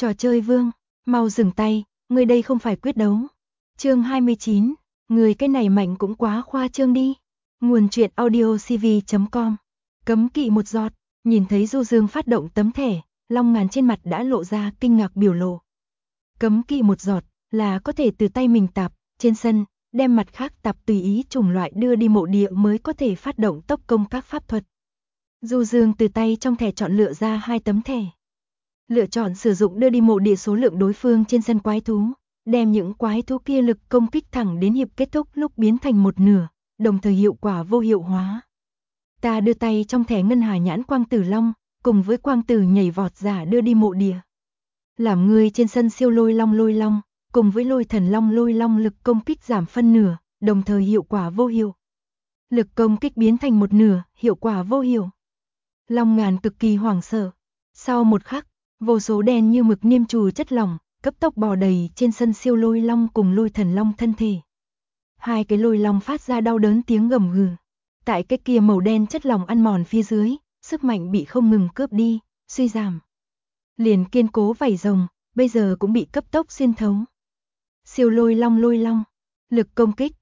Trò chơi vương, mau dừng tay, người đây không phải quyết đấu. Chương 29, người cái này mạnh cũng quá khoa trương đi. Nguồn truyện audiocv.com. Cấm kỵ một giọt, nhìn thấy Du Dương phát động tấm thẻ, Long Ngàn trên mặt đã lộ ra kinh ngạc biểu lộ. Cấm kỵ một giọt là có thể từ tay mình tạp trên sân, đem mặt khác tạp tùy ý chủng loại đưa đi mộ địa mới có thể phát động tốc công các pháp thuật. Du Dương từ tay trong thẻ chọn lựa ra 2 tấm thẻ. Lựa chọn sử dụng đưa đi mộ địa số lượng đối phương trên sân quái thú, đem những quái thú kia lực công kích thẳng đến hiệp kết thúc lúc biến thành một nửa, đồng thời hiệu quả vô hiệu hóa. Ta đưa tay trong thẻ ngân hà nhãn quang tử long, cùng với quang tử nhảy vọt giả đưa đi mộ địa. Làm người trên sân siêu lôi long, cùng với lôi thần lôi long lực công kích giảm phân nửa, đồng thời hiệu quả vô hiệu. Lực công kích biến thành một nửa, hiệu quả vô hiệu. Long Ngàn cực kỳ hoảng sợ. Sau một khắc, vô số đen như mực niêm trù chất lỏng, cấp tốc bò đầy trên sân siêu lôi long cùng lôi thần long thân thể. Hai cái lôi long phát ra đau đớn tiếng gầm gừ. Tại cái kia màu đen chất lỏng ăn mòn phía dưới, sức mạnh bị không ngừng cướp đi, suy giảm. Liền kiên cố vảy rồng, bây giờ cũng bị cấp tốc xuyên thấu. Siêu lôi long, lực công kích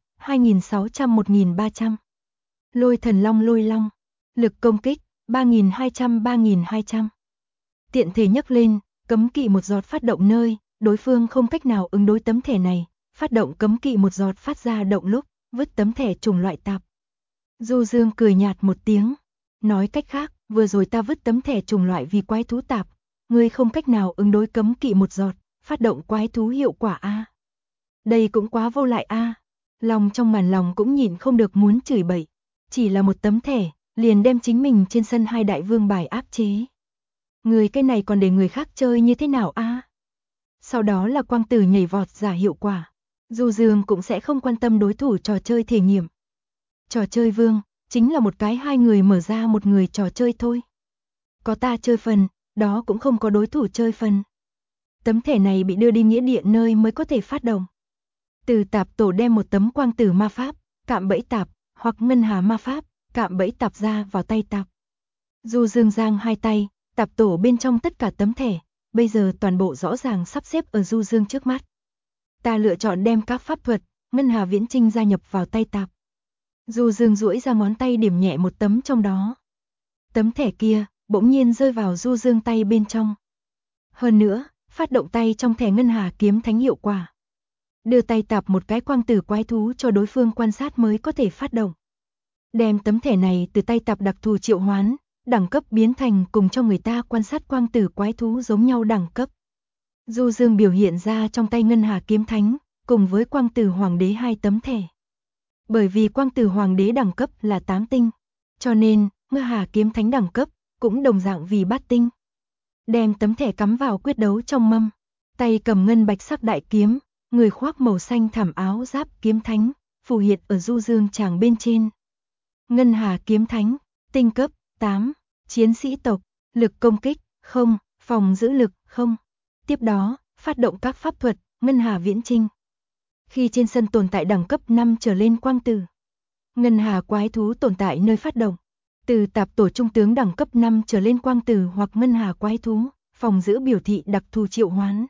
2600-1300. Lôi thần long, lực công kích 3200-3200. Tiện thể nhấc lên, cấm kỵ một giọt phát động nơi, đối phương không cách nào ứng đối tấm thẻ này, phát động cấm kỵ một giọt phát ra động lúc, vứt tấm thẻ chủng loại tạp. Du Dương cười nhạt một tiếng, nói cách khác, vừa rồi ta vứt tấm thẻ chủng loại vì quái thú tạp, ngươi không cách nào ứng đối cấm kỵ một giọt, phát động quái thú hiệu quả a. Đây cũng quá vô lại a. Lòng trong màn lòng cũng nhịn không được muốn chửi bậy, chỉ là một tấm thẻ, liền đem chính mình trên sân hai đại vương bài áp chế. Người cái này còn để người khác chơi như thế nào a? Sau đó là quang tử nhảy vọt giả hiệu quả. Du Dương cũng sẽ không quan tâm đối thủ trò chơi thể nghiệm. Trò chơi vương, chính là một cái hai người mở ra một người trò chơi thôi. Có ta chơi phần, đó cũng không có đối thủ chơi phần. Tấm thẻ này bị đưa đi nghĩa địa nơi mới có thể phát động. Từ tạp tổ đem một tấm quang tử ma pháp, cạm bẫy tạp, hoặc ngân hà ma pháp, cạm bẫy tạp ra vào tay tạp. Du Dương giang hai tay, tạp tổ bên trong tất cả tấm thẻ, bây giờ toàn bộ rõ ràng sắp xếp ở Du Dương trước mắt. Ta lựa chọn đem các pháp thuật, ngân hà viễn trinh gia nhập vào tay tạp. Du Dương duỗi ra ngón tay điểm nhẹ một tấm trong đó. Tấm thẻ kia, bỗng nhiên rơi vào Du Dương tay bên trong. Hơn nữa, phát động tay trong thẻ ngân hà kiếm thánh hiệu quả. Đưa tay tạp một cái quang tử quái thú cho đối phương quan sát mới có thể phát động. Đem tấm thẻ này từ tay tạp đặc thù triệu hoán, đẳng cấp biến thành cùng cho người ta quan sát quang tử quái thú giống nhau đẳng cấp. Du Dương biểu hiện ra trong tay ngân hà kiếm thánh, cùng với quang tử hoàng đế hai tấm thẻ. Bởi vì quang tử hoàng đế đẳng cấp là 8 tinh, cho nên ngân hà kiếm thánh đẳng cấp cũng đồng dạng vì 8 tinh. Đem tấm thẻ cắm vào quyết đấu trong mâm, tay cầm ngân bạch sắc đại kiếm, người khoác màu xanh thảm áo giáp kiếm thánh, phù hiện ở Du Dương tràng bên trên. Ngân hà kiếm thánh, tinh cấp 8, chiến sĩ tộc, lực công kích 0, phòng giữ lực 0. Tiếp đó, phát động các pháp thuật, ngân hà viễn trinh. Khi trên sân tồn tại đẳng cấp 5 trở lên quang tử, ngân hà quái thú tồn tại nơi phát động. Từ tạp tổ trung tướng đẳng cấp 5 trở lên quang tử hoặc ngân hà quái thú, phòng giữ biểu thị đặc thù triệu hoán.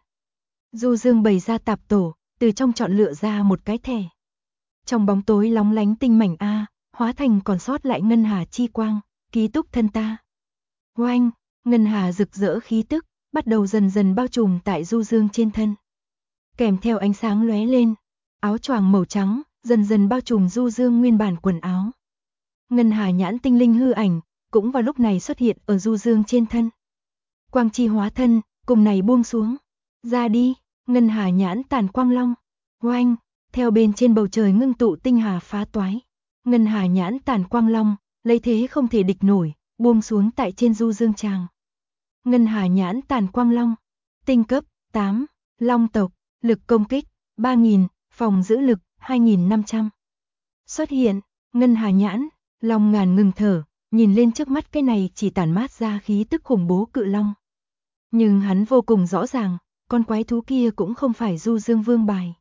Du Dương bày ra tạp tổ, từ trong chọn lựa ra một cái thẻ. Trong bóng tối lóng lánh tinh mảnh A, hóa thành còn sót lại ngân hà chi quang, ký túc thân ta. Oanh, ngân hà rực rỡ khí tức, bắt đầu dần dần bao trùm tại Du Dương trên thân. Kèm theo ánh sáng lóe lên, áo choàng màu trắng, dần dần bao trùm Du Dương nguyên bản quần áo. Ngân hà nhãn tinh linh hư ảnh, cũng vào lúc này xuất hiện ở Du Dương trên thân. Quang chi hóa thân, cùng này buông xuống. Ra đi, ngân hà nhãn tàn quang long. Oanh, theo bên trên bầu trời ngưng tụ tinh hà phá toái. Ngân hà nhãn tàn quang long, lấy thế không thể địch nổi, buông xuống tại trên Du Dương tràng. Ngân hà nhãn tàn quang long, tinh cấp 8, long tộc, lực công kích 3000, phòng giữ lực 2500. Xuất hiện, ngân hà nhãn, Long Ngàn ngừng thở, nhìn lên trước mắt cái này chỉ tản mát ra khí tức khủng bố cự long. Nhưng hắn vô cùng rõ ràng, con quái thú kia cũng không phải Du Dương vương bài.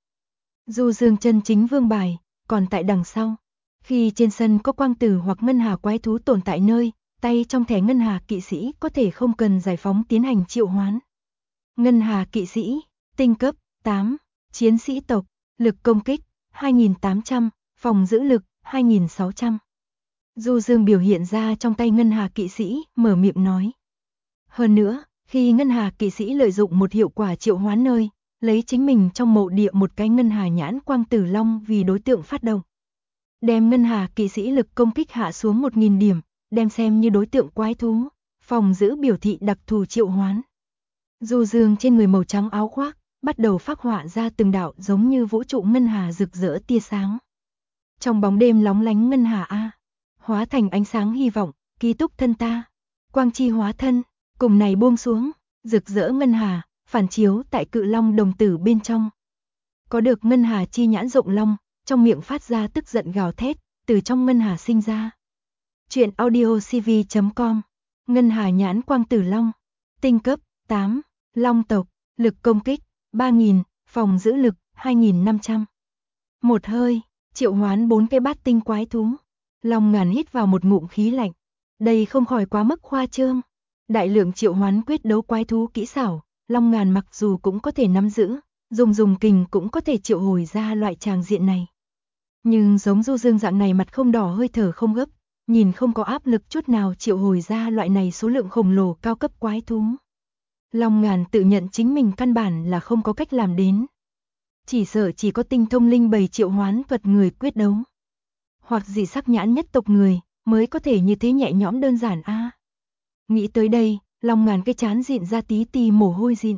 Du Dương chân chính vương bài, còn tại đằng sau. Khi trên sân có quang tử hoặc ngân hà quái thú tồn tại nơi, tay trong thẻ ngân hà kỵ sĩ có thể không cần giải phóng tiến hành triệu hoán. Ngân Hà kỵ sĩ, tinh cấp 8, chiến sĩ tộc, lực công kích 2800, phòng giữ lực 2600. Du Dương biểu hiện ra trong tay Ngân Hà kỵ sĩ, mở miệng nói. Hơn nữa, khi Ngân Hà kỵ sĩ lợi dụng một hiệu quả triệu hoán nơi, lấy chính mình trong mộ địa một cái Ngân Hà nhãn quang tử long vì đối tượng phát động. Đem Ngân Hà kỵ sĩ lực công kích hạ xuống 1000 điểm, đem xem như đối tượng quái thú, phòng giữ biểu thị đặc thù triệu hoán. Du Dương trên người màu trắng áo khoác, bắt đầu phác họa ra từng đạo giống như vũ trụ Ngân Hà rực rỡ tia sáng. Trong bóng đêm lóng lánh Ngân Hà A, hóa thành ánh sáng hy vọng, ký túc thân ta. Quang chi hóa thân, cùng này buông xuống, rực rỡ Ngân Hà, phản chiếu tại cự long đồng tử bên trong. Có được Ngân Hà chi nhãn rộng long, trong miệng phát ra tức giận gào thét, từ trong Ngân Hà sinh ra. Chuyện audiocv.com, Ngân Hà nhãn quang tử long, tinh cấp 8, long tộc, lực công kích 3000, phòng giữ lực 2500. Một hơi, triệu hoán 4 cái bát tinh quái thú. Long Ngàn hít vào một ngụm khí lạnh. Đây không khỏi quá mức khoa trương. Đại lượng triệu hoán quyết đấu quái thú kỹ xảo, Long Ngàn mặc dù cũng có thể nắm giữ, dùng kình cũng có thể triệu hồi ra loại tràng diện này. Nhưng giống Du Dương dạng này mặt không đỏ hơi thở không gấp, nhìn không có áp lực chút nào triệu hồi ra loại này số lượng khổng lồ cao cấp quái thú. Long Ngàn tự nhận chính mình căn bản là không có cách làm đến. Chỉ sợ chỉ có tinh thông linh bầy triệu hoán thuật người quyết đấu. Hoặc dị sắc nhãn nhất tộc người, mới có thể như thế nhẹ nhõm đơn giản a. Nghĩ tới đây, Long Ngàn cái chán dịn ra tí tì mồ hôi dịn.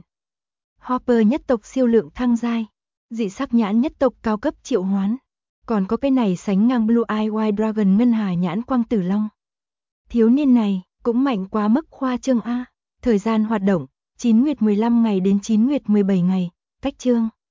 Hopper nhất tộc siêu lượng thăng giai, dị sắc nhãn nhất tộc cao cấp triệu hoán. Còn có cái này sánh ngang Blue Eye White Dragon Ngân Hà nhãn quang tử long. Thiếu niên này, cũng mạnh quá mức khoa trương a. Thời gian hoạt động, 9 nguyệt 15 ngày đến 9 nguyệt 17 ngày, cách chương.